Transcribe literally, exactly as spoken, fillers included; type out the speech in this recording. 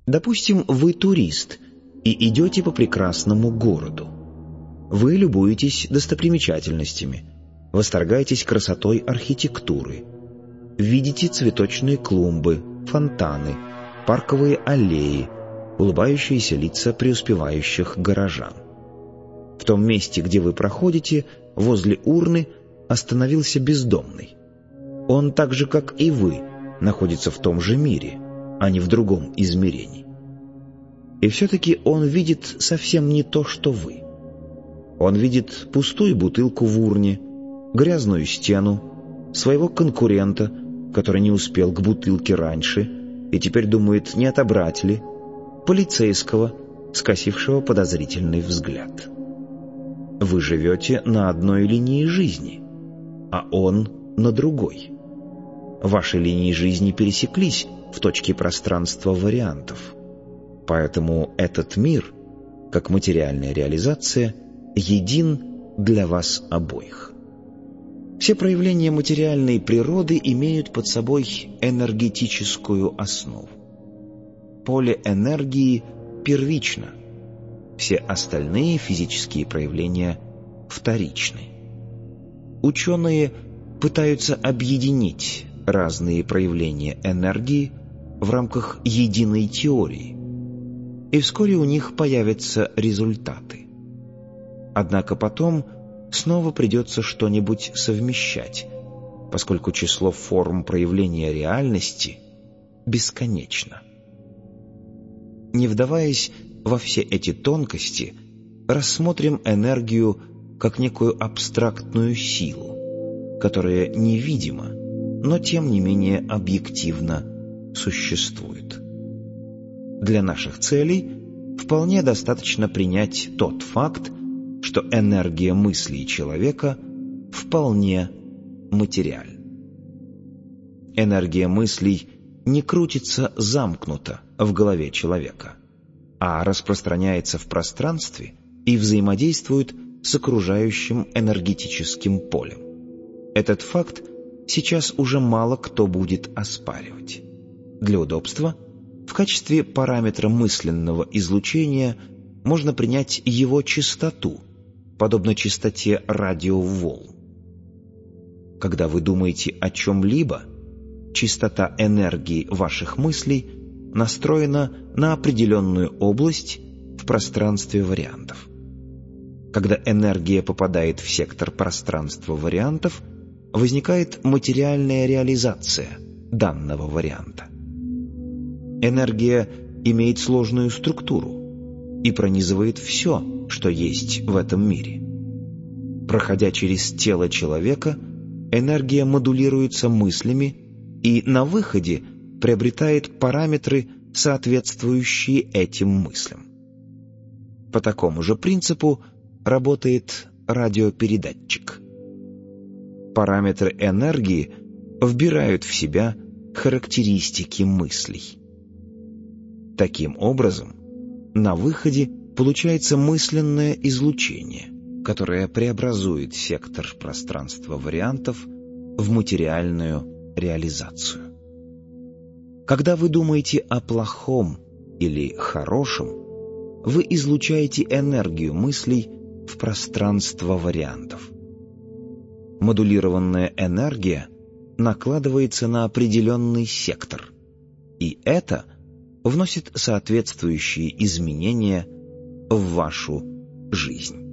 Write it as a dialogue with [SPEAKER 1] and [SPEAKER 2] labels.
[SPEAKER 1] Допустим, вы турист и идете по прекрасному городу. Вы любуетесь достопримечательностями, восторгаетесь красотой архитектуры, видите цветочные клумбы, фонтаны, парковые аллеи, улыбающиеся лица преуспевающих горожан. В том месте, где вы проходите, возле урны остановился бездомный. Он так же, как и вы, находится в том же мире, а не в другом измерении. И все-таки он видит совсем не то, что вы. Он видит пустую бутылку в урне, грязную стену, своего конкурента, который не успел к бутылке раньше и теперь думает, не отобрать ли, полицейского, скосившего подозрительный взгляд. Вы живете на одной линии жизни, а он на другой. Ваши линии жизни пересеклись в точке пространства вариантов. Поэтому этот мир, как материальная реализация, един для вас обоих. Все проявления материальной природы имеют под собой энергетическую основу. Поле энергии первично, все остальные физические проявления вторичны. Ученые пытаются объединить разные проявления энергии в рамках единой теории, и вскоре у них появятся результаты. Однако потом снова придется что-нибудь совмещать, поскольку число форм проявления реальности бесконечно. Не вдаваясь во все эти тонкости, рассмотрим энергию как некую абстрактную силу, которая невидима, но тем не менее объективно существует. Для наших целей вполне достаточно принять тот факт, что энергия мыслей человека вполне материальна. Энергия мыслей не крутится замкнуто в голове человека, а распространяется в пространстве и взаимодействует с окружающим энергетическим полем. Этот факт сейчас уже мало кто будет оспаривать. Для удобства в качестве параметра мысленного излучения можно принять его частоту, подобно частоте радиоволн. Когда вы думаете о чем-либо, частота энергии ваших мыслей настроена на определенную область в пространстве вариантов. Когда энергия попадает в сектор пространства вариантов, возникает материальная реализация данного варианта. Энергия имеет сложную структуру и пронизывает все, что есть в этом мире. Проходя через тело человека, энергия модулируется мыслями и на выходе приобретает параметры, соответствующие этим мыслям. По такому же принципу работает радиопередатчик. Параметры энергии вбирают в себя характеристики мыслей. Таким образом, на выходе получается мысленное излучение, которое преобразует сектор пространства вариантов в материальную реализацию. Когда вы думаете о плохом или хорошем, вы излучаете энергию мыслей в пространство вариантов. Модулированная энергия накладывается на определенный сектор, и это вносит соответствующие изменения в вашу жизнь.